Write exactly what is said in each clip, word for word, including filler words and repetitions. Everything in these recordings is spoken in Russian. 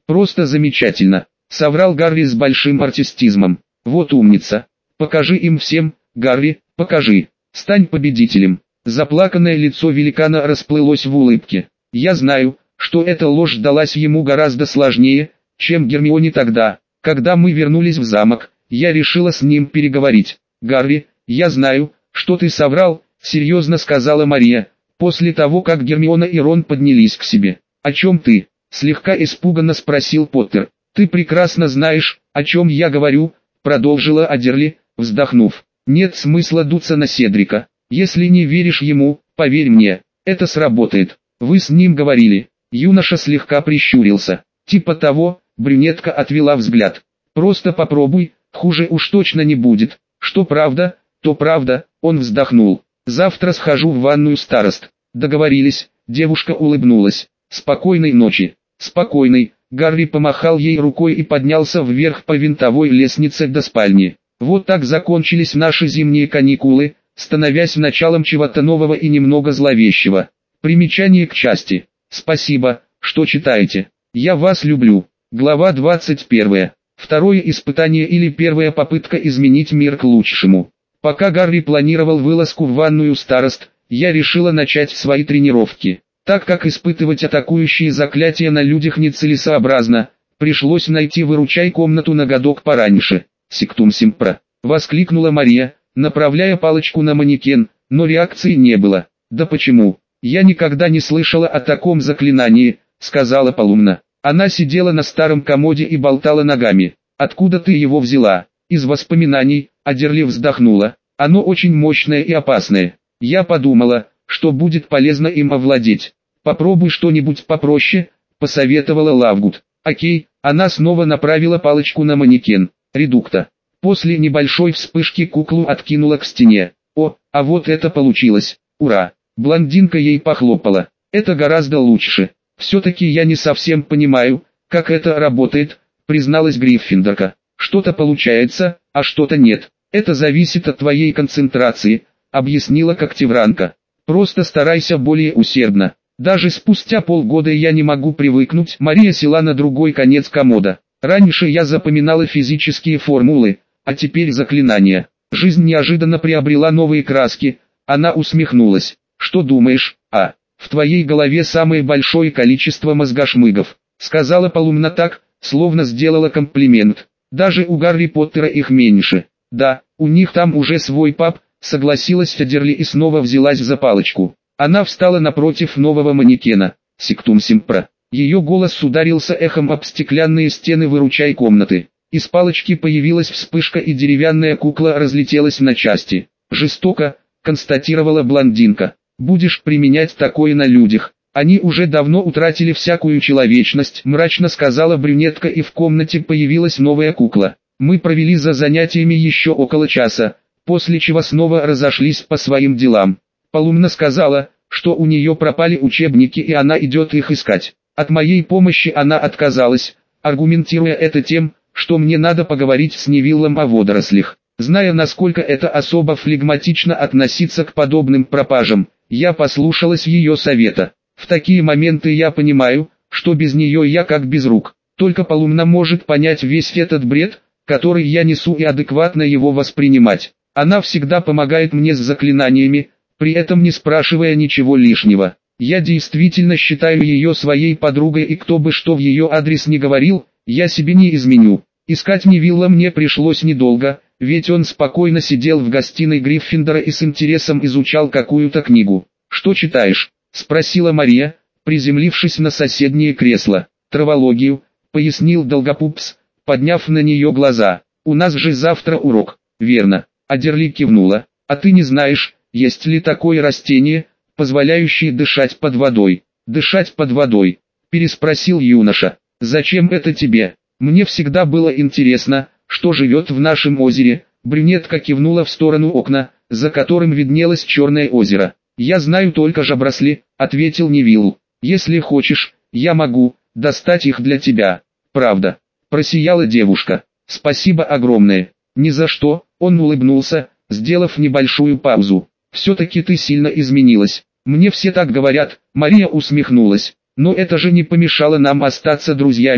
Просто замечательно, соврал Гарри с большим артистизмом. Вот умница. Покажи им всем, Гарри, покажи. Стань победителем. Заплаканное лицо великана расплылось в улыбке. Я знаю, что эта ложь далась ему гораздо сложнее, чем Гермионе тогда, когда мы вернулись в замок. Я решила с ним переговорить. Гарри, я знаю, что ты соврал, серьезно сказала Мария, после того как Гермиона и Рон поднялись к себе. О чем ты? Слегка испуганно спросил Поттер. Ты прекрасно знаешь, о чем я говорю, продолжила Адерли, вздохнув. Нет смысла дуться на Седрика. Если не веришь ему, поверь мне, это сработает. Вы с ним говорили. Юноша слегка прищурился. Типа того, брюнетка отвела взгляд. Просто попробуй, хуже уж точно не будет. Что правда, то правда, он вздохнул. Завтра схожу в ванную, старост. Договорились, девушка улыбнулась. Спокойной ночи. Спокойной. Гарри помахал ей рукой и поднялся вверх по винтовой лестнице до спальни. Вот так закончились наши зимние каникулы, становясь началом чего-то нового и немного зловещего. Примечание к части. Спасибо, что читаете. Я вас люблю. Глава двадцать первая. Второе испытание или первая попытка изменить мир к лучшему. Пока Гарри планировал вылазку в ванную, старост, я решила начать свои тренировки. Так как испытывать атакующие заклятия на людях нецелесообразно, пришлось найти выручай комнату на годок пораньше. «Сектум Симпра!» — воскликнула Мария, направляя палочку на манекен, но реакции не было. «Да почему? Я никогда не слышала о таком заклинании», — сказала Полумна. Она сидела на старом комоде и болтала ногами. «Откуда ты его взяла?» «Из воспоминаний», — Адерли вздохнула. «Оно очень мощное и опасное. Я подумала, что будет полезно им овладеть. Попробуй что-нибудь попроще», — посоветовала Лавгуд. «Окей», — она снова направила палочку на манекен. «Редукта». После небольшой вспышки куклу откинула к стене. «О, а вот это получилось! Ура!» Блондинка ей похлопала. «Это гораздо лучше. Все-таки я не совсем понимаю, как это работает», — призналась Гриффиндорка. «Что-то получается, а что-то нет. Это зависит от твоей концентрации», — объяснила Когтевранка. «Просто старайся более усердно. Даже спустя полгода я не могу привыкнуть». Мария села на другой конец комода. «Раньше я запоминала физические формулы, а теперь заклинания». Жизнь неожиданно приобрела новые краски. Она усмехнулась. «Что думаешь, а? В твоей голове самое большое количество мозгошмыгов», — сказала Полумна так, словно сделала комплимент. «Даже у Гарри Поттера их меньше». «Да, у них там уже свой паб», — согласилась Адерли и снова взялась за палочку. Она встала напротив нового манекена. «Сектум Симпра». Ее голос ударился эхом об стеклянные стены выручай комнаты. Из палочки появилась вспышка, и деревянная кукла разлетелась на части. «Жестоко», — констатировала блондинка. «Будешь применять такое на людях. Они уже давно утратили всякую человечность», — мрачно сказала брюнетка, и в комнате появилась новая кукла. Мы провели за занятиями еще около часа, после чего снова разошлись по своим делам. Полумна сказала, что у нее пропали учебники и она идет их искать. От моей помощи она отказалась, аргументируя это тем, что мне надо поговорить с Невиллом о водорослях. Зная, насколько это особо флегматично относиться к подобным пропажам, я послушалась ее совета. В такие моменты я понимаю, что без нее я как без рук. Только Полумна может понять весь этот бред, который я несу, и адекватно его воспринимать. Она всегда помогает мне с заклинаниями, при этом не спрашивая ничего лишнего. Я действительно считаю ее своей подругой, и кто бы что в ее адрес не говорил, я себе не изменю. Искать Невилла мне пришлось недолго, ведь он спокойно сидел в гостиной Гриффиндора и с интересом изучал какую-то книгу. «Что читаешь?» — спросила Мария, приземлившись на соседнее кресло. «Травологию», — пояснил Долгопупс, подняв на нее глаза. «У нас же завтра урок». «Верно», — Адерли кивнула. «А ты не знаешь, есть ли такое растение, позволяющее дышать под водой?» «Дышать под водой?» — переспросил юноша. «Зачем это тебе? Мне всегда было интересно, что живет в нашем озере». Брюнетка кивнула в сторону окна, за которым виднелось черное озеро. «Я знаю только жабросли», — ответил Невилл. «Если хочешь, я могу достать их для тебя». «Правда?» — просияла девушка. «Спасибо огромное». «Ни за что», — он улыбнулся, сделав небольшую паузу. «Все-таки ты сильно изменилась». «Мне все так говорят», — Мария усмехнулась. «Но это же не помешало нам остаться друзьями,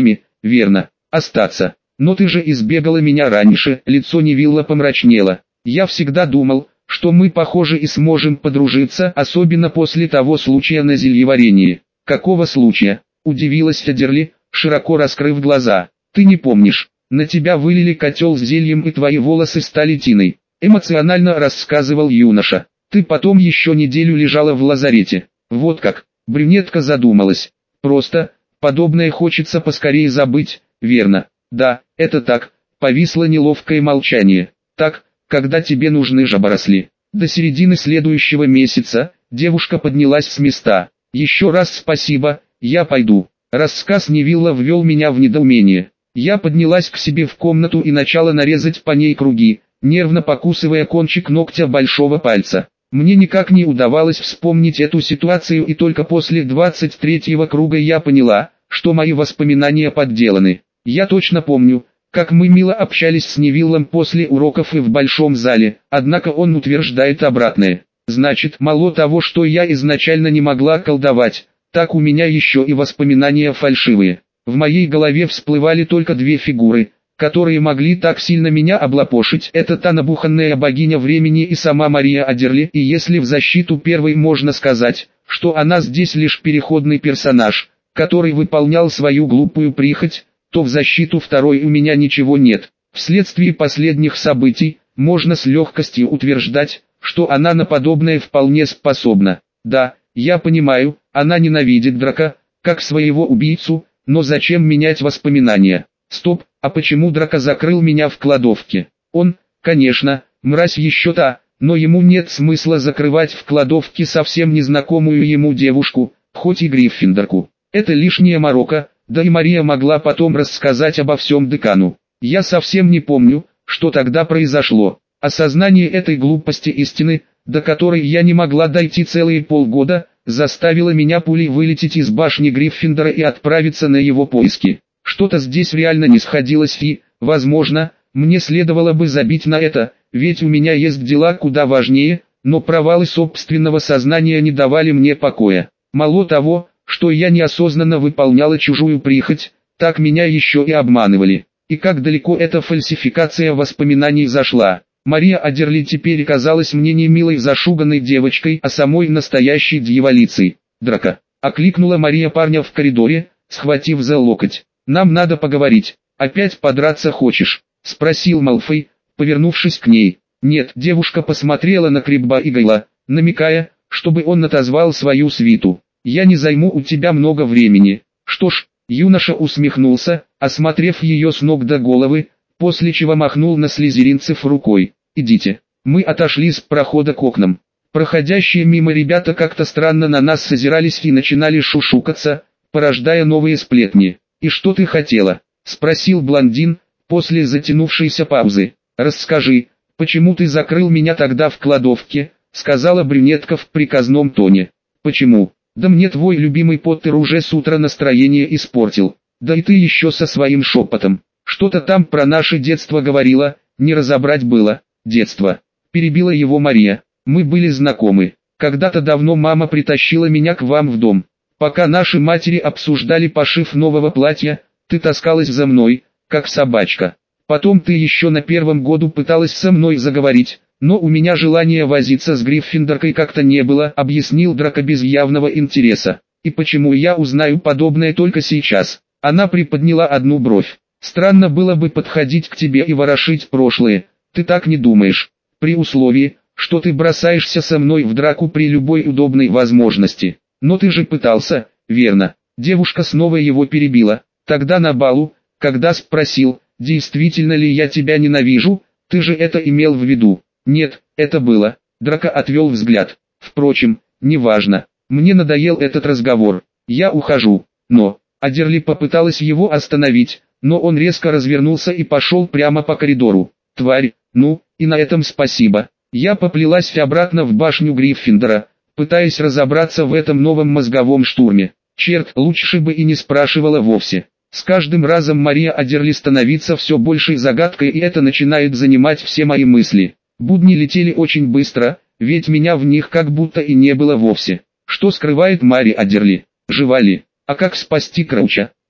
верно, остаться. Но ты же избегала меня раньше, лицо Невилла помрачнело. Я всегда думал, что мы похожи и сможем подружиться, особенно после того случая на зельеварении. Какого случая? Удивилась Адерли, широко раскрыв глаза. Ты не помнишь, на тебя вылили котел с зельем и твои волосы стали тиной. Эмоционально рассказывал юноша. Ты потом еще неделю лежала в лазарете. Вот как. Брюнетка задумалась. Просто, подобное хочется поскорее забыть, верно? Да, это так. Повисло неловкое молчание. Так, когда тебе нужны жаборосли. До середины следующего месяца девушка поднялась с места. Еще раз спасибо, я пойду. Рассказ Невилла ввел меня в недоумение. Я поднялась к себе в комнату и начала нарезать по ней круги, нервно покусывая кончик ногтя большого пальца. Мне никак не удавалось вспомнить эту ситуацию, и только после двадцать третьего круга я поняла, что мои воспоминания подделаны. Я точно помню, как мы мило общались с Невиллом после уроков и в большом зале, однако он утверждает обратное. Значит, мало того, что я изначально не могла колдовать, так у меня еще и воспоминания фальшивые. В моей голове всплывали только две фигуры, которые могли так сильно меня облапошить. Это та набуханная богиня времени и сама Мария Адерли, и если в защиту первой можно сказать, что она здесь лишь переходный персонаж, который выполнял свою глупую прихоть, то в защиту второй у меня ничего нет. Вследствие последних событий, можно с легкостью утверждать, что она на подобное вполне способна. Да, я понимаю, она ненавидит Драка, как своего убийцу, но зачем менять воспоминания? Стоп, а почему Драка закрыл меня в кладовке? Он, конечно, мразь еще та, но ему нет смысла закрывать в кладовке совсем незнакомую ему девушку, хоть и Гриффиндорку. Это лишняя морока, да и Мария могла потом рассказать обо всем декану. Я совсем не помню, что тогда произошло. Осознание этой глупости истины, до которой я не могла дойти целые полгода, заставило меня пулей вылететь из башни Гриффиндора и отправиться на его поиски. Что-то здесь реально не сходилось и, возможно, мне следовало бы забить на это, ведь у меня есть дела куда важнее, но провалы собственного сознания не давали мне покоя. Мало того, что я неосознанно выполняла чужую прихоть, так меня еще и обманывали. И как далеко эта фальсификация воспоминаний зашла. Мария Адерли теперь казалась мне не милой зашуганной девочкой, а самой настоящей дьяволицей. «Драка!» — окликнула Мария парня в коридоре, схватив за локоть. «Нам надо поговорить. Опять подраться хочешь?» — спросил Малфой, повернувшись к ней. Нет, девушка посмотрела на Крибба и Гайла, намекая, чтобы он отозвал свою свиту. «Я не займу у тебя много времени». Что ж, юноша усмехнулся, осмотрев ее с ног до головы, после чего махнул на слизеринцев рукой. «Идите». Мы отошли с прохода к окнам. Проходящие мимо ребята как-то странно на нас созирались и начинали шушукаться, порождая новые сплетни. «И что ты хотела?» — спросил блондин, после затянувшейся паузы. «Расскажи, почему ты закрыл меня тогда в кладовке?» — сказала брюнетка в приказном тоне. «Почему? Да мне твой любимый Поттер уже с утра настроение испортил. Да и ты еще со своим шепотом. Что-то там про наше детство говорила, не разобрать было». «Детство», — перебила его Мария. «Мы были знакомы. Когда-то давно мама притащила меня к вам в дом. Пока наши матери обсуждали пошив нового платья, ты таскалась за мной, как собачка. Потом ты еще на первом году пыталась со мной заговорить, но у меня желания возиться с Гриффиндоркой как-то не было», — объяснил Драко без явного интереса. «И почему я узнаю подобное только сейчас?» Она приподняла одну бровь. «Странно было бы подходить к тебе и ворошить прошлое. Ты так не думаешь? При условии, что ты бросаешься со мной в драку при любой удобной возможности. Но ты же пытался, верно?» Девушка снова его перебила. «Тогда на балу, когда спросил, действительно ли я тебя ненавижу, ты же это имел в виду?» «Нет, это было». Драко отвел взгляд. «Впрочем, неважно. Мне надоел этот разговор. Я ухожу». Но Адерли попыталась его остановить, но он резко развернулся и пошел прямо по коридору. «Тварь, ну, и на этом спасибо». Я поплелась обратно в башню Гриффиндора, пытаясь разобраться в этом новом мозговом штурме. Черт, лучше бы и не спрашивала вовсе. С каждым разом Мария Адерли становится все большей загадкой, и это начинает занимать все мои мысли. Будни летели очень быстро, ведь меня в них как будто и не было вовсе. Что скрывает Мария Адерли? Жива ли? А как спасти Крауча?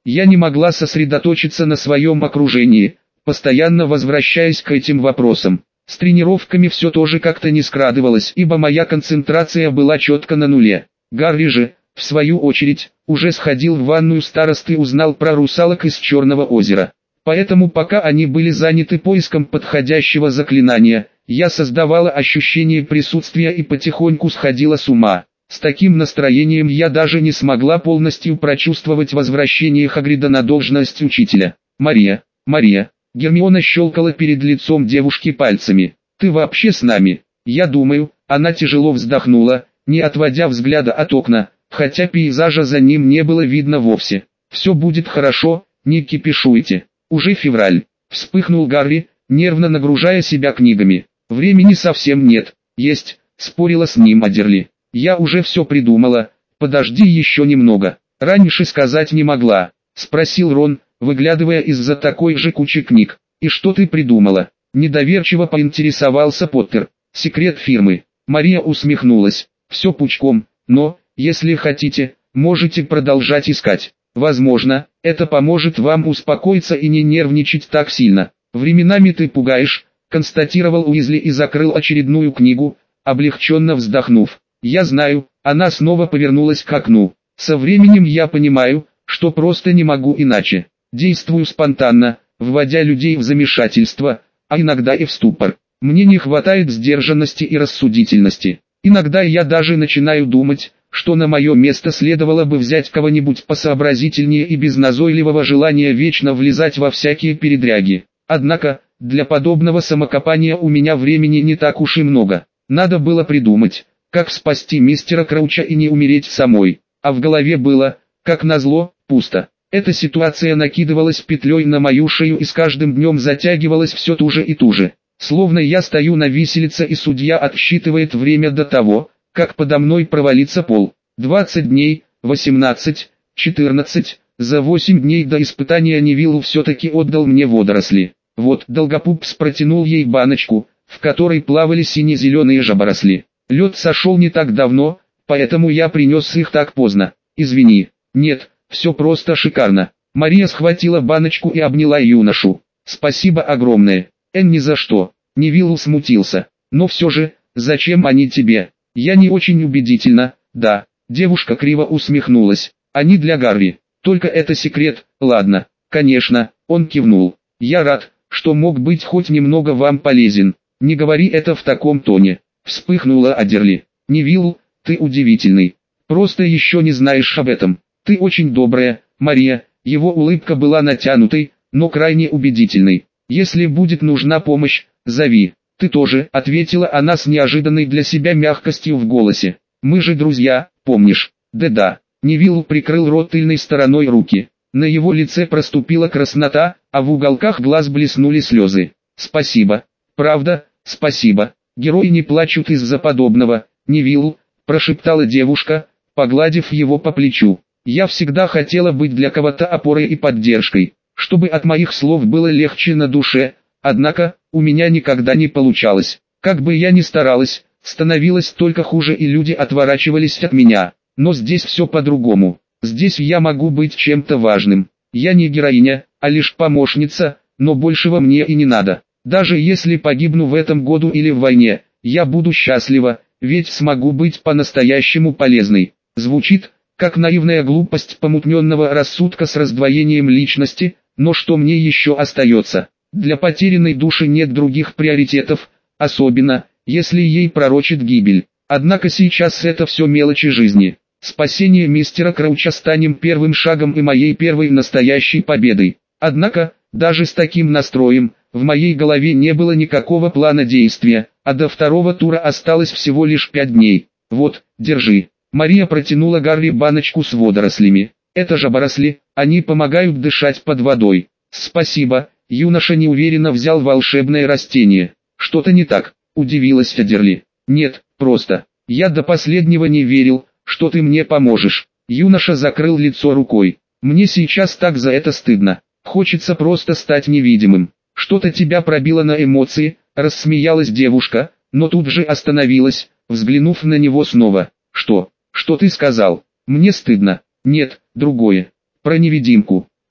Я не могла сосредоточиться на своем окружении, постоянно возвращаясь к этим вопросам. С тренировками все тоже как-то не скрадывалось, ибо моя концентрация была четко на нуле. Гарри же, в свою очередь, уже сходил в ванную старосты и узнал про русалок из Черного озера. Поэтому пока они были заняты поиском подходящего заклинания, я создавала ощущение присутствия и потихоньку сходила с ума. С таким настроением я даже не смогла полностью прочувствовать возвращение Хагрида на должность учителя. «Мария, Мария!» Гермиона щелкала перед лицом девушки пальцами. «Ты вообще с нами?» «Я думаю», она тяжело вздохнула, не отводя взгляда от окна, хотя пейзажа за ним не было видно вовсе. «Все будет хорошо, не кипишуйте. Уже февраль», вспыхнул Гарри, нервно нагружая себя книгами. «Времени совсем нет». «Есть», спорила с ним Адерли. «Я уже все придумала, подожди еще немного». «Раньше сказать не могла», спросил Рон, выглядывая из-за такой же кучи книг. «И что ты придумала?» Недоверчиво поинтересовался Поттер. «Секрет фирмы». Мария усмехнулась. «Все пучком, но, если хотите, можете продолжать искать. Возможно, это поможет вам успокоиться и не нервничать так сильно. Временами ты пугаешь», констатировал Уизли и закрыл очередную книгу, облегченно вздохнув. «Я знаю», она снова повернулась к окну. «Со временем я понимаю, что просто не могу иначе. Действую спонтанно, вводя людей в замешательство, а иногда и в ступор. Мне не хватает сдержанности и рассудительности. Иногда я даже начинаю думать, что на мое место следовало бы взять кого-нибудь посообразительнее и без назойливого желания вечно влезать во всякие передряги. Однако, для подобного самокопания у меня времени не так уж и много. Надо было придумать, как спасти мистера Крауча и не умереть самой. А в голове было, как назло, пусто. Эта ситуация накидывалась петлей на мою шею и с каждым днем затягивалась все туже и туже. Словно я стою на виселице и судья отсчитывает время до того, как подо мной провалится пол. двадцать дней, восемнадцать, четырнадцать, за восемь дней до испытания Невиллу все-таки отдал мне водоросли. Вот, Долгопупс протянул ей баночку, в которой плавали сине-зеленые жаборосли. Лед сошел не так давно, поэтому я принес их так поздно. Извини. Нет, все просто шикарно. Мария схватила баночку и обняла юношу. Спасибо огромное. Эн ни за что. Невилл смутился. Но все же, зачем они тебе? Я не очень убедительно, да. Девушка криво усмехнулась. Они для Гарри. Только это секрет, ладно. Конечно, он кивнул. Я рад, что мог быть хоть немного вам полезен. Не говори это в таком тоне. Вспыхнула Адерли. Невилл, ты удивительный. Просто еще не знаешь об этом. Ты очень добрая, Мария. Его улыбка была натянутой, но крайне убедительной. Если будет нужна помощь, зови. Ты тоже, ответила она с неожиданной для себя мягкостью в голосе. Мы же друзья, помнишь? Да-да. Невилл прикрыл рот тыльной стороной руки. На его лице проступила краснота, а в уголках глаз блеснули слезы. Спасибо. Правда, спасибо. Герои не плачут из-за подобного. Невилл, прошептала девушка, погладив его по плечу. Я всегда хотела быть для кого-то опорой и поддержкой, чтобы от моих слов было легче на душе, однако, у меня никогда не получалось. Как бы я ни старалась, становилось только хуже и люди отворачивались от меня. Но здесь все по-другому. Здесь я могу быть чем-то важным. Я не героиня, а лишь помощница, но большего мне и не надо. Даже если погибну в этом году или в войне, я буду счастлива, ведь смогу быть по-настоящему полезной. Звучит, как наивная глупость помутненного рассудка с раздвоением личности, но что мне еще остается? Для потерянной души нет других приоритетов, особенно, если ей пророчит гибель. Однако сейчас это все мелочи жизни. Спасение мистера Крауча станем первым шагом и моей первой настоящей победой. Однако, даже с таким настроем, в моей голове не было никакого плана действия, а до второго тура осталось всего лишь пять дней. Вот, держи. Мария протянула Гарри баночку с водорослями. Это жаборосли, они помогают дышать под водой. Спасибо, юноша неуверенно взял волшебное растение. Что-то не так, удивилась Адерли. Нет, просто. Я до последнего не верил, что ты мне поможешь. Юноша закрыл лицо рукой. Мне сейчас так за это стыдно. Хочется просто стать невидимым. Что-то тебя пробило на эмоции, рассмеялась девушка, но тут же остановилась, взглянув на него снова. Что? Что ты сказал? Мне стыдно. Нет, другое. Про невидимку.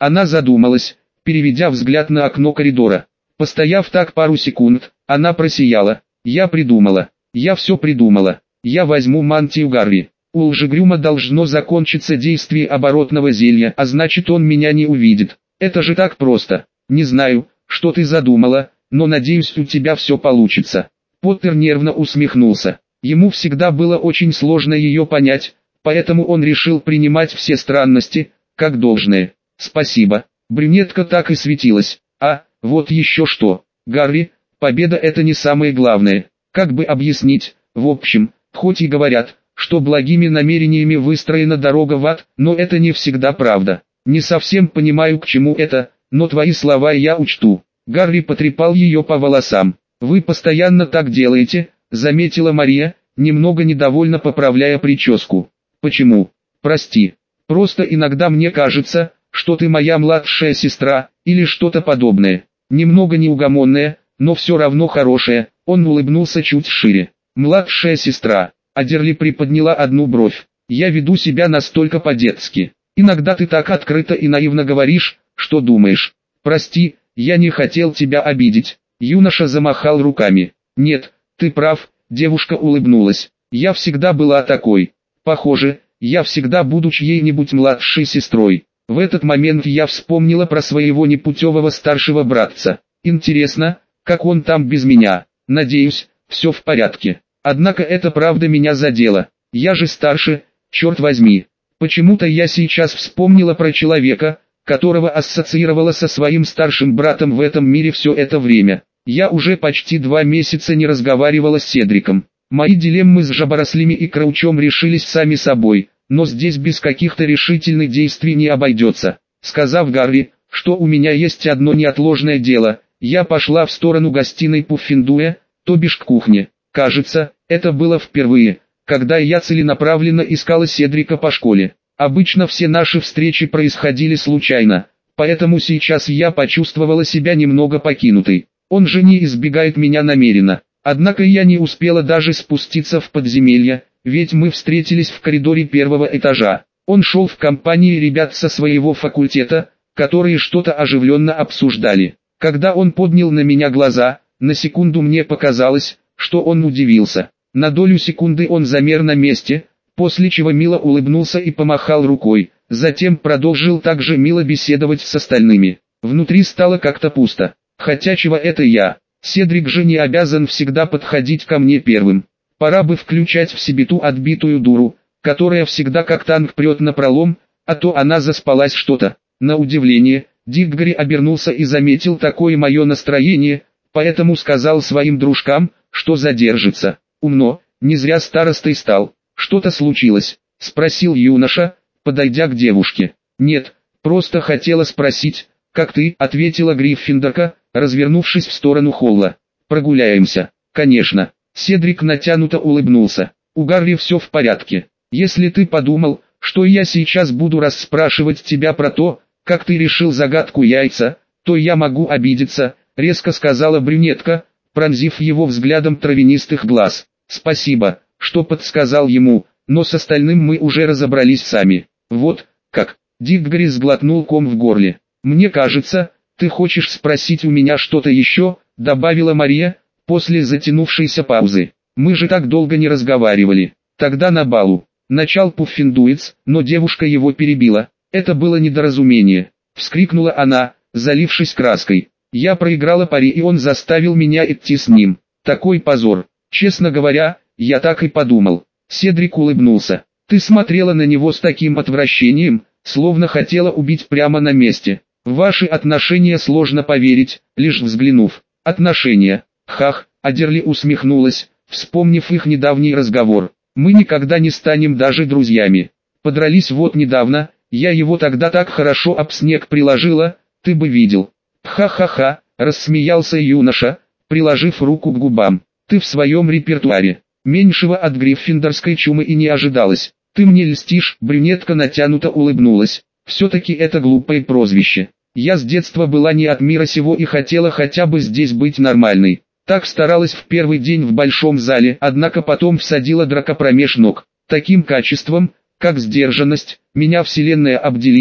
Она задумалась, переведя взгляд на окно коридора. Постояв так пару секунд, она просияла. «Я придумала. Я все придумала. Я возьму мантию Гарри. У Лжегрюма должно закончиться действие оборотного зелья, а значит он меня не увидит. Это же так просто. Не знаю, что ты задумала, но надеюсь, у тебя все получится». Поттер нервно усмехнулся. Ему всегда было очень сложно ее понять, поэтому он решил принимать все странности, как должное. «Спасибо». Брюнетка так и светилась. «А, вот еще что. Гарри, победа — это не самое главное. Как бы объяснить? В общем, хоть и говорят, что благими намерениями выстроена дорога в ад, но это не всегда правда. Не совсем понимаю, к чему это, но твои слова я учту». Гарри потрепал ее по волосам. «Вы постоянно так делаете», — заметила Мария, немного недовольно поправляя прическу. «Почему? Прости. Просто иногда мне кажется, что ты моя младшая сестра, или что-то подобное. Немного неугомонная, но все равно хорошая». Он улыбнулся чуть шире. «Младшая сестра». Адерли приподняла одну бровь. «Я веду себя настолько по-детски. Иногда ты так открыто и наивно говоришь, что думаешь. Прости, я не хотел тебя обидеть». Юноша замахал руками. «Нет, ты прав», девушка улыбнулась. «Я всегда была такой. Похоже, я всегда буду чьей-нибудь младшей сестрой». В этот момент я вспомнила про своего непутевого старшего братца. Интересно, как он там без меня? Надеюсь, все в порядке. Однако это правда меня задело. Я же старше, черт возьми. Почему-то я сейчас вспомнила про человека, которого ассоциировала со своим старшим братом в этом мире все это время. Я уже почти два месяца не разговаривала с Седриком. Мои дилеммы с Жаборослями и Краучом решились сами собой, но здесь без каких-то решительных действий не обойдется. Сказав Гарри, что у меня есть одно неотложное дело, я пошла в сторону гостиной Пуффендуя, то бишь к кухне. Кажется, это было впервые, когда я целенаправленно искала Седрика по школе. Обычно все наши встречи происходили случайно, поэтому сейчас я почувствовала себя немного покинутой. Он же не избегает меня намеренно. Однако я не успела даже спуститься в подземелье, ведь мы встретились в коридоре первого этажа. Он шел в компании ребят со своего факультета, которые что-то оживленно обсуждали. Когда он поднял на меня глаза, на секунду мне показалось, что он удивился. На долю секунды он замер на месте, после чего мило улыбнулся и помахал рукой, затем продолжил также мило беседовать с остальными. Внутри стало как-то пусто. Хотя чего это я? Седрик же не обязан всегда подходить ко мне первым. Пора бы включать в себе ту отбитую дуру, которая всегда как танк прет напролом, а то она заспалась что-то. На удивление, Диггори обернулся и заметил такое мое настроение, поэтому сказал своим дружкам, что задержится. Умно, не зря старостой стал. «Что-то случилось?» — спросил юноша, подойдя к девушке. «Нет, просто хотела спросить, как ты?» — ответила Гриффиндорка, развернувшись в сторону холла. «Прогуляемся?» «Конечно». Седрик натянуто улыбнулся. «У Гарри все в порядке. Если ты подумал, что я сейчас буду расспрашивать тебя про то, как ты решил загадку яйца, то я могу обидеться», — резко сказала брюнетка, пронзив его взглядом травянистых глаз. «Спасибо, что подсказал ему, но с остальным мы уже разобрались сами». «Вот, как?» — Диггори сглотнул ком в горле. «Мне кажется, ты хочешь спросить у меня что-то еще», — добавила Мария, после затянувшейся паузы. «Мы же так долго не разговаривали. Тогда на балу». Начал Пуффендуец, но девушка его перебила. «Это было недоразумение», — вскрикнула она, залившись краской. «Я проиграла пари, и он заставил меня идти с ним. Такой позор. Честно говоря, я так и подумал». Седрик улыбнулся. «Ты смотрела на него с таким отвращением, словно хотела убить прямо на месте. В ваши отношения сложно поверить, лишь взглянув». «Отношения? Хах», — Адерли усмехнулась, вспомнив их недавний разговор. «Мы никогда не станем даже друзьями. Подрались вот недавно, я его тогда так хорошо об снег приложила, ты бы видел». «Ха-ха-ха», — рассмеялся юноша, приложив руку к губам. «Ты в своем репертуаре. Меньшего от гриффиндорской чумы и не ожидалось. Ты мне льстишь», — брюнетка натянуто улыбнулась. «Все-таки это глупое прозвище. Я с детства была не от мира сего и хотела хотя бы здесь быть нормальной. Так старалась в первый день в большом зале, однако потом всадила драка промеж ног. Таким качеством, как сдержанность, меня вселенная обделила,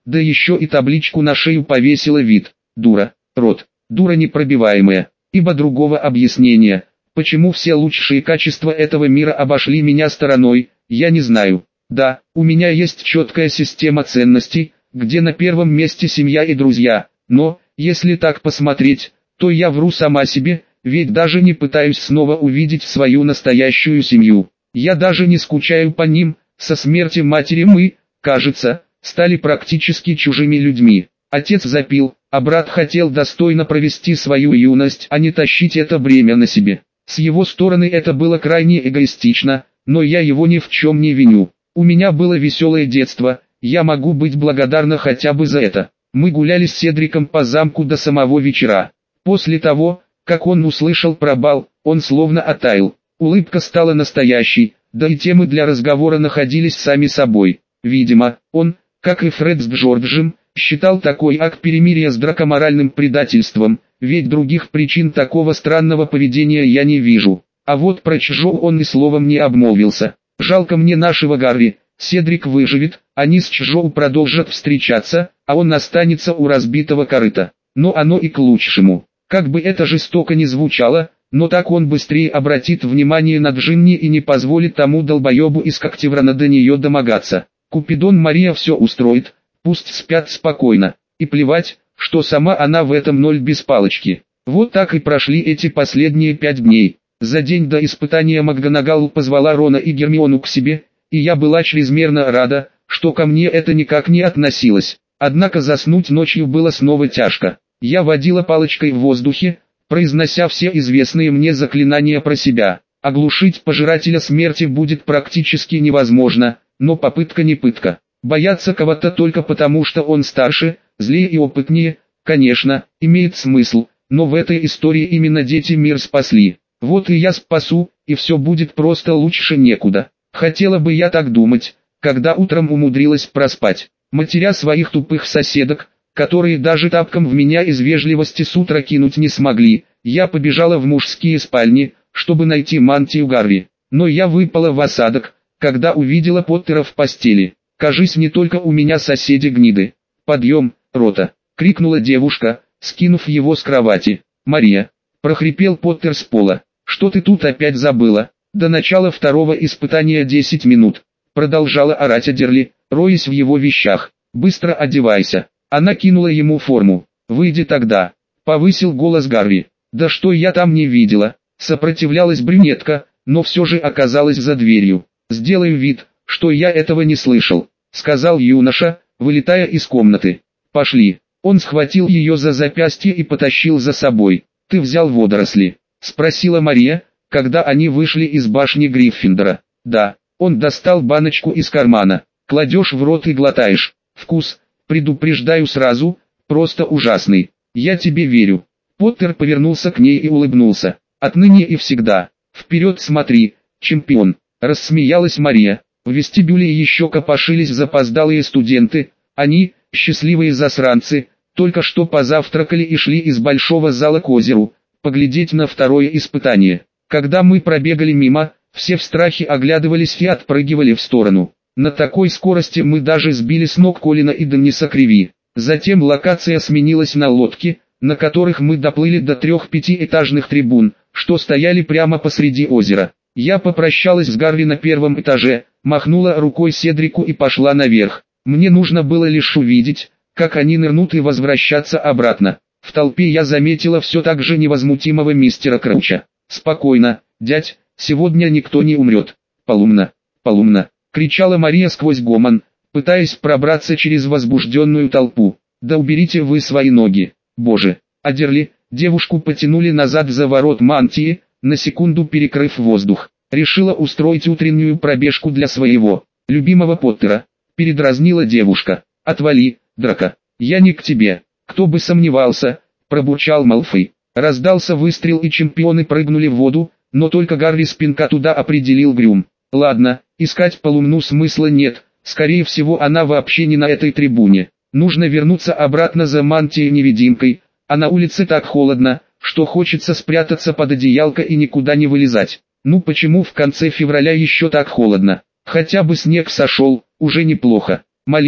да еще и табличку на шею повесила вид. Дура, рот, дура непробиваемая, ибо другого объяснения, почему все лучшие качества этого мира обошли меня стороной, я не знаю. Да, у меня есть четкая система ценностей, где на первом месте семья и друзья, но, если так посмотреть, то я вру сама себе, ведь даже не пытаюсь снова увидеть свою настоящую семью. Я даже не скучаю по ним, со смерти матери мы, кажется, стали практически чужими людьми. Отец запил, а брат хотел достойно провести свою юность, а не тащить это бремя на себе. С его стороны это было крайне эгоистично, но я его ни в чем не виню. У меня было веселое детство, я могу быть благодарна хотя бы за это. Мы гуляли с Седриком по замку до самого вечера. После того, как он услышал про бал, он словно оттаял. Улыбка стала настоящей, да и темы для разговора находились сами собой. Видимо, он, как и Фред с Джорджем, считал такой акт перемирия с дракоморальным предательством, ведь других причин такого странного поведения я не вижу. А вот про Чжо он и словом не обмолвился. Жалко мне нашего Гарри, Седрик выживет, они с Чжоу продолжат встречаться, а он останется у разбитого корыта. Но оно и к лучшему. Как бы это жестоко ни звучало, но так он быстрее обратит внимание на Джинни и не позволит тому долбоебу из Когтеврана до нее домогаться. Купидон Мария все устроит, пусть спят спокойно, и плевать, что сама она в этом ноль без палочки. Вот так и прошли эти последние пять дней. За день до испытания МакГонагал позвала Рона и Гермиону к себе, и я была чрезмерно рада, что ко мне это никак не относилось. Однако заснуть ночью было снова тяжко. Я водила палочкой в воздухе, произнося все известные мне заклинания про себя. Оглушить пожирателя смерти будет практически невозможно, но попытка не пытка. Бояться кого-то только потому, что он старше, злее и опытнее, конечно, имеет смысл, но в этой истории именно дети мир спасли. Вот и я спасу, и все будет просто лучше некуда. Хотела бы я так думать, когда утром умудрилась проспать. Матеря своих тупых соседок, которые даже тапком в меня из вежливости с утра кинуть не смогли, я побежала в мужские спальни, чтобы найти мантию Гарри. Но я выпала в осадок, когда увидела Поттера в постели. Кажись, не только у меня соседи гниды. «Подъем, Рота!» — крикнула девушка, скинув его с кровати. «Мария!» — прохрипел Поттер с пола. «Что ты тут опять забыла?» «До начала второго испытания десять минут», — продолжала орать Адерли, роясь в его вещах. «Быстро одевайся». Она кинула ему форму. «Выйди тогда», — повысил голос Гарри. «Да что я там не видела?» Сопротивлялась брюнетка, но все же оказалась за дверью. «Сделаю вид, что я этого не слышал», — сказал юноша, вылетая из комнаты. «Пошли». Он схватил ее за запястье и потащил за собой. «Ты взял водоросли?» — спросила Мария, когда они вышли из башни Гриффиндора. «Да». Он достал баночку из кармана. «Кладешь в рот и глотаешь. Вкус, предупреждаю сразу, просто ужасный. Я тебе верю». Поттер повернулся к ней и улыбнулся. «Отныне и всегда. Вперед смотри, чемпион!» Рассмеялась Мария. В вестибюле еще копошились запоздалые студенты. Они, счастливые засранцы, только что позавтракали и шли из большого зала к озеру, поглядеть на второе испытание. Когда мы пробегали мимо, все в страхе оглядывались и отпрыгивали в сторону. На такой скорости мы даже сбили с ног Колина и Денниса Криви. Затем локация сменилась на лодки, на которых мы доплыли до трех пятиэтажных трибун, что стояли прямо посреди озера. Я попрощалась с Гарри на первом этаже, махнула рукой Седрику и пошла наверх. Мне нужно было лишь увидеть, как они нырнут и возвращаться обратно. В толпе я заметила все так же невозмутимого мистера Крауча. «Спокойно, дядь, сегодня никто не умрет». «Полумно, полумно», — кричала Мария сквозь гомон, пытаясь пробраться через возбужденную толпу. «Да уберите вы свои ноги, боже!» Адерли, девушку потянули назад за ворот мантии, на секунду перекрыв воздух. Решила устроить утреннюю пробежку для своего любимого Поттера. Передразнила девушка. «Отвали, драка, я не к тебе». «Кто бы сомневался», — пробурчал Малфой. Раздался выстрел и чемпионы прыгнули в воду, но только Гарри с пинка туда определил Грюм. «Ладно, искать Полумну смысла нет, скорее всего она вообще не на этой трибуне. Нужно вернуться обратно за мантией-невидимкой, а на улице так холодно, что хочется спрятаться под одеялко и никуда не вылезать. Ну почему в конце февраля еще так холодно? Хотя бы снег сошел, уже неплохо. Молись,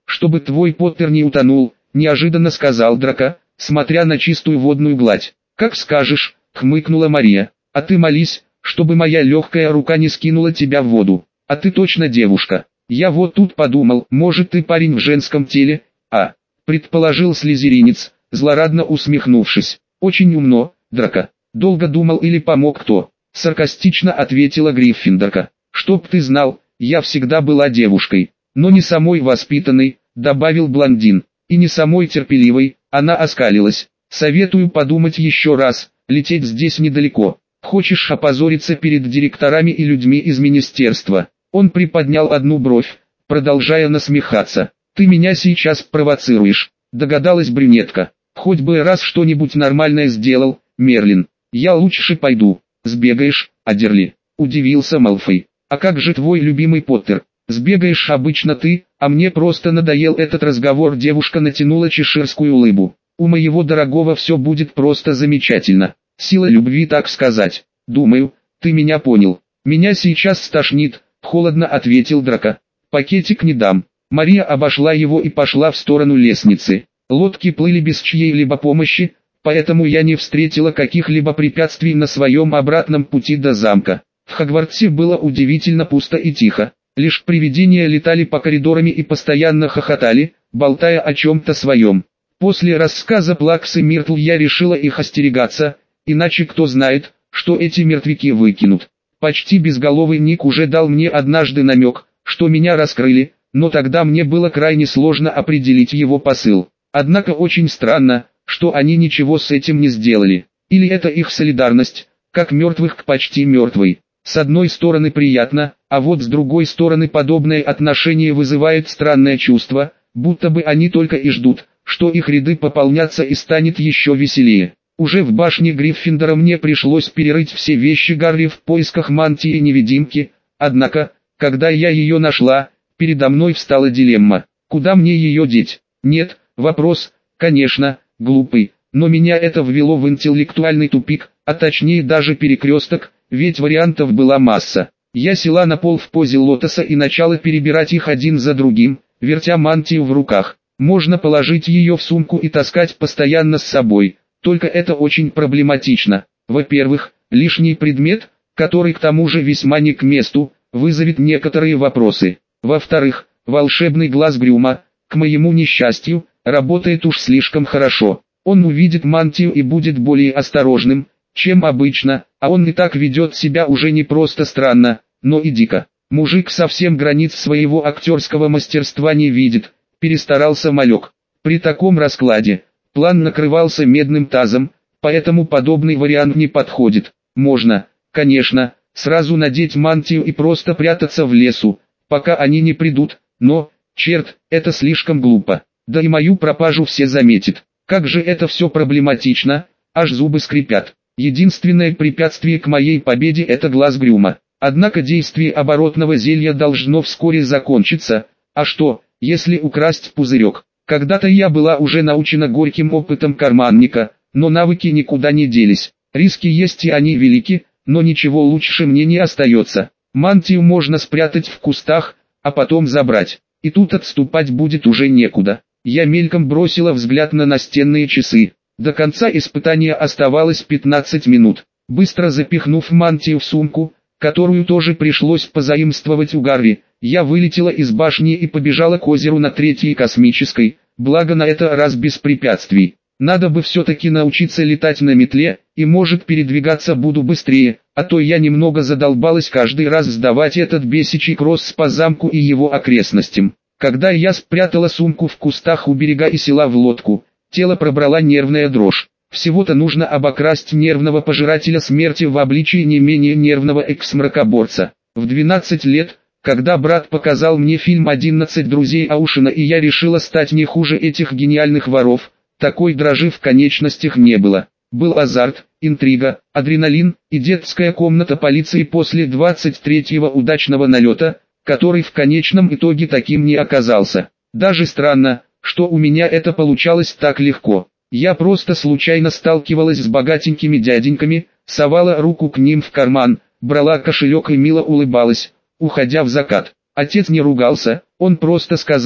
чтобы твой Поттер не утонул», — неожиданно сказал Драко, смотря на чистую водную гладь. «Как скажешь», — хмыкнула Мария. «А ты молись, чтобы моя легкая рука не скинула тебя в воду. А ты точно девушка. Я вот тут подумал, может ты парень в женском теле, а?» — предположил слизеринец, злорадно усмехнувшись. «Очень умно, Драко. Долго думал или помог кто?» — саркастично ответила Гриффиндорка. «Чтоб ты знал, я всегда была девушкой, но не самой воспитанной», — добавил блондин. «И не самой терпеливой», — она оскалилась. «Советую подумать еще раз, лететь здесь недалеко. Хочешь опозориться перед директорами и людьми из министерства?» Он приподнял одну бровь, продолжая насмехаться. «Ты меня сейчас провоцируешь», — догадалась брюнетка. «Хоть бы раз что-нибудь нормальное сделал, Мерлин. Я лучше пойду». «Сбегаешь, Адерли?» — удивился Малфой. «А как же твой любимый Поттер?» «Сбегаешь обычно ты, а мне просто надоел этот разговор». Девушка натянула чеширскую улыбку. «У моего дорогого все будет просто замечательно. Сила любви, так сказать. Думаю, ты меня понял. Меня сейчас стошнит», — холодно ответил Драко. «Пакетик не дам». Мария обошла его и пошла в сторону лестницы. Лодки плыли без чьей-либо помощи, поэтому я не встретила каких-либо препятствий на своем обратном пути до замка. В Хогвартсе было удивительно пусто и тихо. Лишь привидения летали по коридорам и постоянно хохотали, болтая о чем-то своем. После рассказа Плаксы Миртл я решила их остерегаться, иначе кто знает, что эти мертвяки выкинут. Почти безголовый Ник уже дал мне однажды намек, что меня раскрыли, но тогда мне было крайне сложно определить его посыл. Однако очень странно, что они ничего с этим не сделали. Или это их солидарность, как мертвых к почти мертвой. С одной стороны приятно, а вот с другой стороны подобное отношение вызывает странное чувство, будто бы они только и ждут, что их ряды пополнятся и станет еще веселее. Уже в башне Гриффиндора мне пришлось перерыть все вещи Гарри в поисках мантии-невидимки, однако, когда я ее нашла, передо мной встала дилемма: куда мне ее деть? Нет, вопрос, конечно, глупый, но меня это ввело в интеллектуальный тупик, а точнее даже перекресток, ведь вариантов была масса. Я села на пол в позе лотоса и начала перебирать их один за другим, вертя мантию в руках. Можно положить ее в сумку и таскать постоянно с собой, только это очень проблематично. Во-первых, лишний предмет, который к тому же весьма не к месту, вызовет некоторые вопросы. Во-вторых, волшебный глаз Грюма, к моему несчастью, работает уж слишком хорошо. Он увидит мантию и будет более осторожным, чем обычно, а он и так ведет себя уже не просто странно, но и дико. Мужик совсем границ своего актерского мастерства не видит, перестарался малек. При таком раскладе, план накрывался медным тазом, поэтому подобный вариант не подходит. Можно, конечно, сразу надеть мантию и просто прятаться в лесу, пока они не придут, но, черт, это слишком глупо. Да и мою пропажу все заметят. Как же это все проблематично, аж зубы скрипят. Единственное препятствие к моей победе — это глаз Грюма. Однако действие оборотного зелья должно вскоре закончиться, а что, если украсть пузырек? Когда-то я была уже научена горьким опытом карманника, но навыки никуда не делись. Риски есть и они велики, но ничего лучше мне не остается. Мантию можно спрятать в кустах, а потом забрать. И тут отступать будет уже некуда. Я мельком бросила взгляд на настенные часы. До конца испытания оставалось пятнадцать минут. Быстро запихнув мантию в сумку, которую тоже пришлось позаимствовать у Гарри, я вылетела из башни и побежала к озеру на Третьей Космической, благо на это раз без препятствий. Надо бы все-таки научиться летать на метле, и может передвигаться буду быстрее, а то я немного задолбалась каждый раз сдавать этот бесичий кросс по замку и его окрестностям. Когда я спрятала сумку в кустах у берега и села в лодку, тело пробрала нервная дрожь. Всего-то нужно обокрасть нервного пожирателя смерти в обличии не менее нервного экс-мракоборца. В двенадцать лет, когда брат показал мне фильм «одиннадцать друзей Оушена» и я решила стать не хуже этих гениальных воров, такой дрожи в конечностях не было. Был азарт, интрига, адреналин и детская комната полиции после двадцать третьего удачного налета, который в конечном итоге таким не оказался. Даже странно, что у меня это получалось так легко. Я просто случайно сталкивалась с богатенькими дяденьками, совала руку к ним в карман, брала кошелек и мило улыбалась, уходя в закат. Отец не ругался, он просто сказал: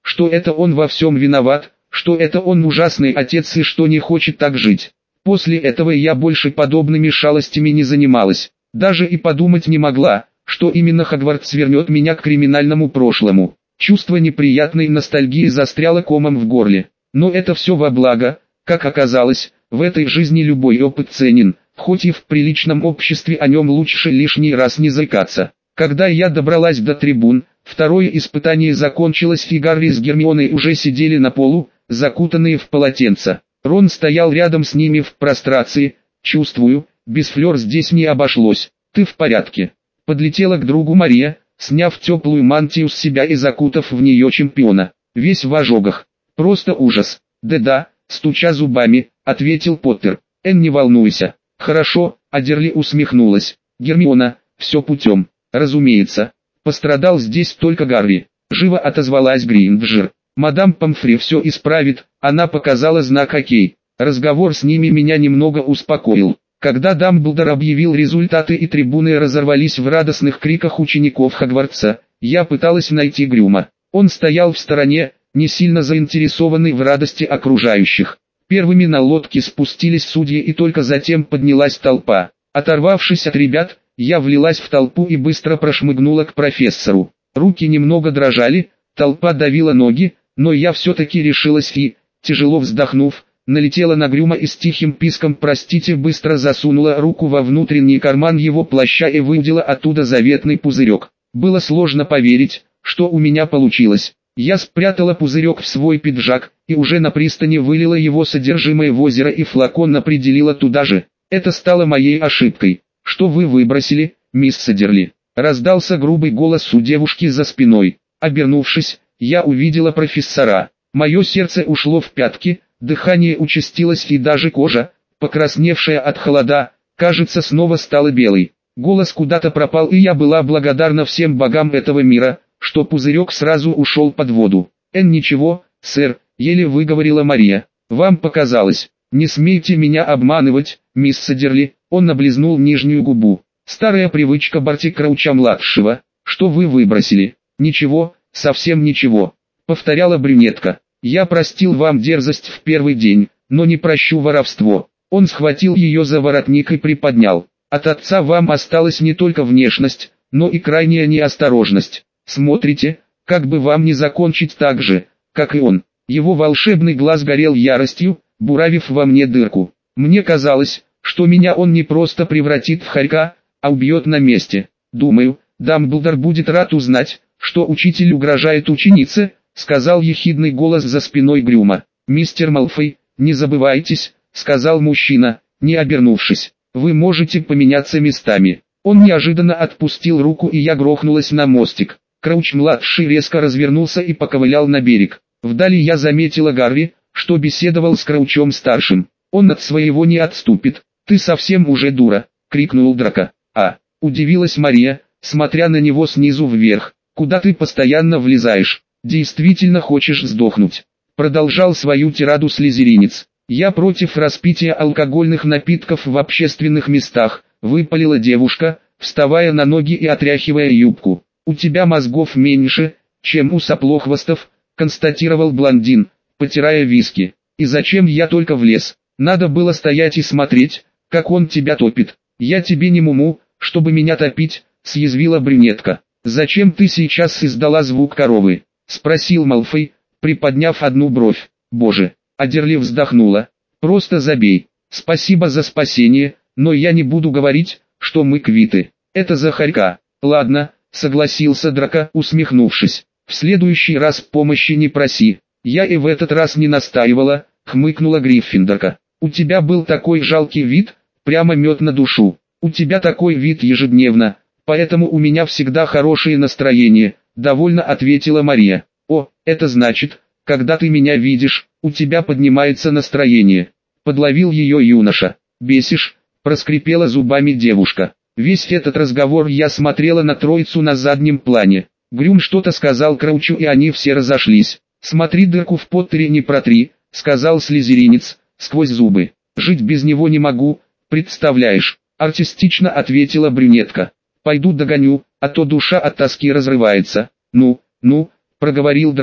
что это он во всем виноват, что это он ужасный отец и что не хочет так жить. После этого я больше подобными шалостями не занималась, даже и подумать не могла, что именно Хогвартс вернет меня к криминальному прошлому. Чувство неприятной ностальгии застряло комом в горле. Но это все во благо, как оказалось, в этой жизни любой опыт ценен, хоть и в приличном обществе о нем лучше лишний раз не заикаться. Когда я добралась до трибун, второе испытание закончилось и Гарри с Гермионой уже сидели на полу, закутанные в полотенца. Рон стоял рядом с ними в прострации. «Чувствую, без Флёр здесь не обошлось. Ты в порядке?» Подлетела к другу Мария, сняв теплую мантию с себя и закутав в нее чемпиона. Весь в ожогах. «Просто ужас». «Да-да», стуча зубами, ответил Поттер. «Энн, не волнуйся». «Хорошо», Адерли усмехнулась. «Гермиона, все путем». «Разумеется. Пострадал здесь только Гарри», живо отозвалась Гринджер. «Мадам Помфри все исправит», она показала знак «Окей». Разговор с ними меня немного успокоил. Когда Дамблдор объявил результаты и трибуны разорвались в радостных криках учеников Хогвартса, я пыталась найти Грюма. Он стоял в стороне, не сильно заинтересованный в радости окружающих. Первыми на лодке спустились судьи и только затем поднялась толпа. Оторвавшись от ребят, я влилась в толпу и быстро прошмыгнула к профессору. Руки немного дрожали, толпа давила ноги, но я все-таки решилась и, тяжело вздохнув, налетела на Грюма и с тихим писком «простите» быстро засунула руку во внутренний карман его плаща и выудила оттуда заветный пузырек. Было сложно поверить, что у меня получилось. Я спрятала пузырек в свой пиджак, и уже на пристани вылила его содержимое в озеро и флакон определила туда же. Это стало моей ошибкой. «Что вы выбросили, мисс Адерли?» Раздался грубый голос у девушки за спиной. Обернувшись, я увидела профессора. Мое сердце ушло в пятки, дыхание участилось и даже кожа, покрасневшая от холода, кажется, снова стала белой. Голос куда-то пропал, и я была благодарна всем богам этого мира, что пузырек сразу ушел под воду. «Энн, ничего, сэр», — еле выговорила Мария. «Вам показалось. Не смейте меня обманывать, мисс Адерли». Он облизнул нижнюю губу. «Старая привычка Барти Крауча-младшего. Что вы выбросили?» «Ничего, совсем ничего», — повторяла брюнетка. «Я простил вам дерзость в первый день, но не прощу воровство». Он схватил ее за воротник и приподнял. «От отца вам осталась не только внешность, но и крайняя неосторожность. Смотрите, как бы вам не закончить так же, как и он». Его волшебный глаз горел яростью, буравив во мне дырку. Мне казалось, что меня он не просто превратит в хорька, а убьет на месте. «Думаю, Дамблдор будет рад узнать, что учитель угрожает ученице», сказал ехидный голос за спиной Грюма. «Мистер Малфой, не забывайтесь», сказал мужчина, не обернувшись. «Вы можете поменяться местами». Он неожиданно отпустил руку, и я грохнулась на мостик. Крауч-младший резко развернулся и поковылял на берег. Вдали я заметила Гарри, что беседовал с Краучом-старшим. «Он от своего не отступит. Ты совсем уже дура», — крикнул Драко. «А», — удивилась Мария, смотря на него снизу вверх. «Куда ты постоянно влезаешь? Действительно хочешь сдохнуть?» Продолжал свою тираду слизеринец. «Я против распития алкогольных напитков в общественных местах», — выпалила девушка, вставая на ноги и отряхивая юбку. «У тебя мозгов меньше, чем у соплохвостов», — констатировал блондин, потирая виски. «И зачем я только влез? Надо было стоять и смотреть, как он тебя топит». «Я тебе не муму, чтобы меня топить», — съязвила брюнетка. «Зачем ты сейчас издала звук коровы?» — спросил Малфой, приподняв одну бровь. «Боже», — Адерли вздохнула. «Просто забей. Спасибо за спасение, но я не буду говорить, что мы квиты. Это за хорька». «Ладно», — согласился Драко, усмехнувшись. «В следующий раз помощи не проси». «Я и в этот раз не настаивала», — хмыкнула Гриффиндорка. «У тебя был такой жалкий вид, прямо мед на душу. У тебя такой вид ежедневно, поэтому у меня всегда хорошее настроение», — довольно ответила Мария. «О, это значит, когда ты меня видишь, у тебя поднимается настроение», — подловил ее юноша. «Бесишь», — проскрипела зубами девушка. Весь этот разговор я смотрела на троицу на заднем плане. Грюм что-то сказал Краучу, и они все разошлись. «Смотри, дырку в Поттере не протри», — сказал слизеринец, сквозь зубы. «Жить без него не могу, представляешь», — артистично ответила брюнетка. «Пойду догоню, а то душа от тоски разрывается». «Ну, ну», — проговорил Драко,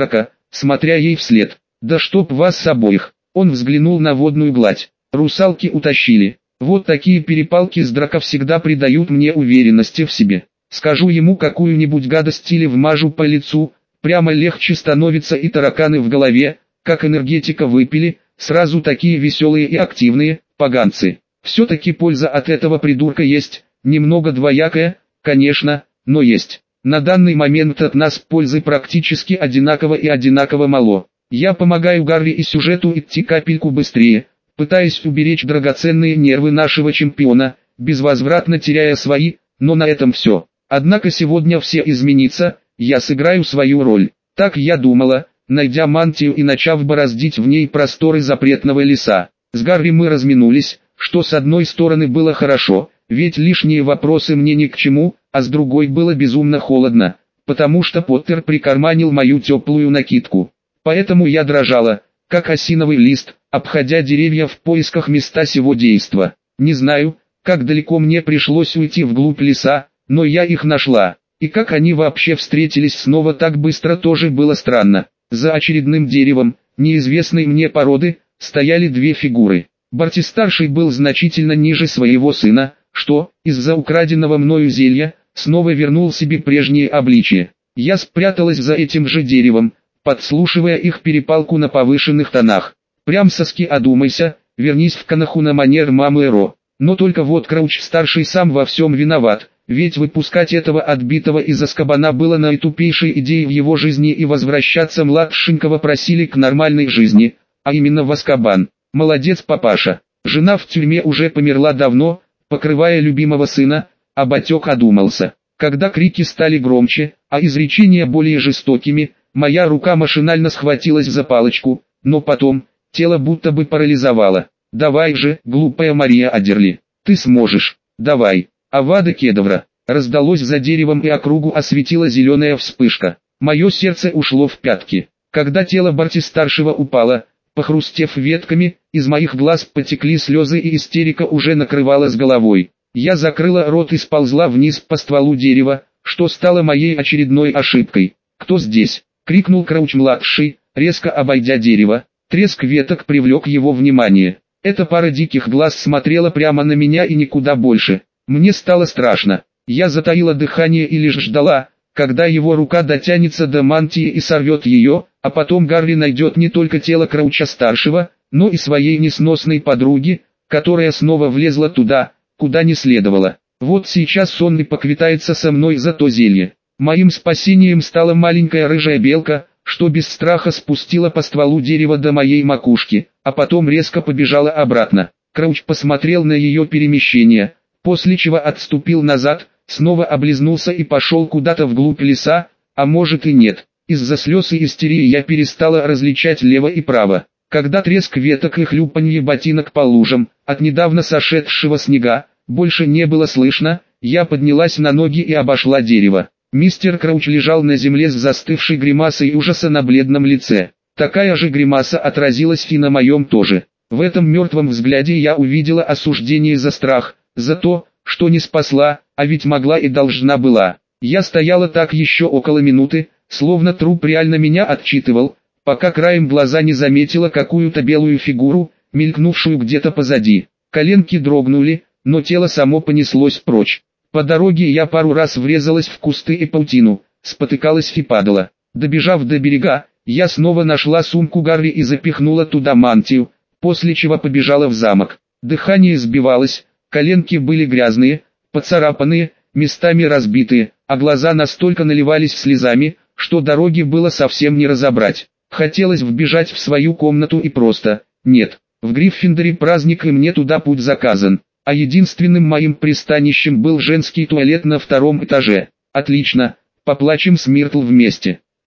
смотря ей вслед. «Да чтоб вас с обоих!» Он взглянул на водную гладь. Русалки утащили. Вот такие перепалки с Драко всегда придают мне уверенности в себе. Скажу ему какую-нибудь гадость или вмажу по лицу, прямо легче становится, и тараканы в голове, как энергетика выпили, сразу такие веселые и активные, поганцы. Все-таки польза от этого придурка есть, немного двоякая, конечно, но есть. На данный момент от нас пользы практически одинаково и одинаково мало. Я помогаю Гарри и сюжету идти капельку быстрее, пытаясь уберечь драгоценные нервы нашего чемпиона, безвозвратно теряя свои, но на этом все. Однако сегодня все изменится, я сыграю свою роль. Так я думала, найдя мантию и начав бороздить в ней просторы запретного леса. С Гарри мы разминулись, что с одной стороны было хорошо, ведь лишние вопросы мне ни к чему, а с другой было безумно холодно, потому что Поттер прикарманил мою теплую накидку. Поэтому я дрожала, как осиновый лист, обходя деревья в поисках места сего действа. Не знаю, как далеко мне пришлось уйти вглубь леса, но я их нашла. И как они вообще встретились снова так быстро, тоже было странно. За очередным деревом, неизвестной мне породы, стояли две фигуры. Барти-старший был значительно ниже своего сына, что, из-за украденного мною зелья, снова вернул себе прежнее обличие. Я спряталась за этим же деревом, подслушивая их перепалку на повышенных тонах. «Прям соски, одумайся, вернись в Канаху на манер мамы Ро». Но только вот Крауч-старший сам во всем виноват, ведь выпускать этого отбитого из Азкабана было наитупейшей идеей в его жизни, и возвращаться младшенького просили к нормальной жизни, а именно в Азкабан. Молодец, папаша. Жена в тюрьме уже померла давно, покрывая любимого сына, а батек одумался. Когда крики стали громче, а изречения более жестокими, моя рука машинально схватилась за палочку, но потом, тело будто бы парализовало. «Давай же, глупая Мария Адерли, ты сможешь, давай!» «Авада кедавра!» Раздалось за деревом, и округу осветила зеленая вспышка. Мое сердце ушло в пятки. Когда тело Барти-старшего упало, похрустев ветками, из моих глаз потекли слезы, и истерика уже накрывала с головой. Я закрыла рот и сползла вниз по стволу дерева, что стало моей очередной ошибкой. «Кто здесь?» — крикнул Крауч-младший, резко обойдя дерево. Треск веток привлек его внимание. Эта пара диких глаз смотрела прямо на меня и никуда больше. Мне стало страшно. Я затаила дыхание и лишь ждала, когда его рука дотянется до мантии и сорвет ее, а потом Гарри найдет не только тело Крауча-старшего, но и своей несносной подруги, которая снова влезла туда, куда не следовало. Вот сейчас сонный поквитается со мной за то зелье. Моим спасением стала маленькая рыжая белка, что без страха спустила по стволу дерева до моей макушки, а потом резко побежала обратно. Крауч посмотрел на ее перемещение, после чего отступил назад, снова облизнулся и пошел куда-то вглубь леса, а может и нет. Из-за слез и истерии я перестала различать лево и право. Когда треск веток и хлюпанье ботинок по лужам, от недавно сошедшего снега, больше не было слышно, я поднялась на ноги и обошла дерево. Мистер Крауч лежал на земле с застывшей гримасой ужаса на бледном лице. Такая же гримаса отразилась и на моем тоже. В этом мертвом взгляде я увидела осуждение за страх, за то, что не спасла, а ведь могла и должна была. Я стояла так еще около минуты, словно труп реально меня отчитывал, пока краем глаза не заметила какую-то белую фигуру, мелькнувшую где-то позади. Коленки дрогнули, но тело само понеслось прочь. По дороге я пару раз врезалась в кусты и паутину, спотыкалась и падала. Добежав до берега, я снова нашла сумку Гарри и запихнула туда мантию, после чего побежала в замок. Дыхание сбивалось, коленки были грязные, поцарапанные, местами разбитые, а глаза настолько наливались слезами, что дороги было совсем не разобрать. Хотелось вбежать в свою комнату и просто, нет, в Гриффиндоре праздник и мне туда путь заказан. А единственным моим пристанищем был женский туалет на втором этаже. Отлично, поплачем с Миртл вместе.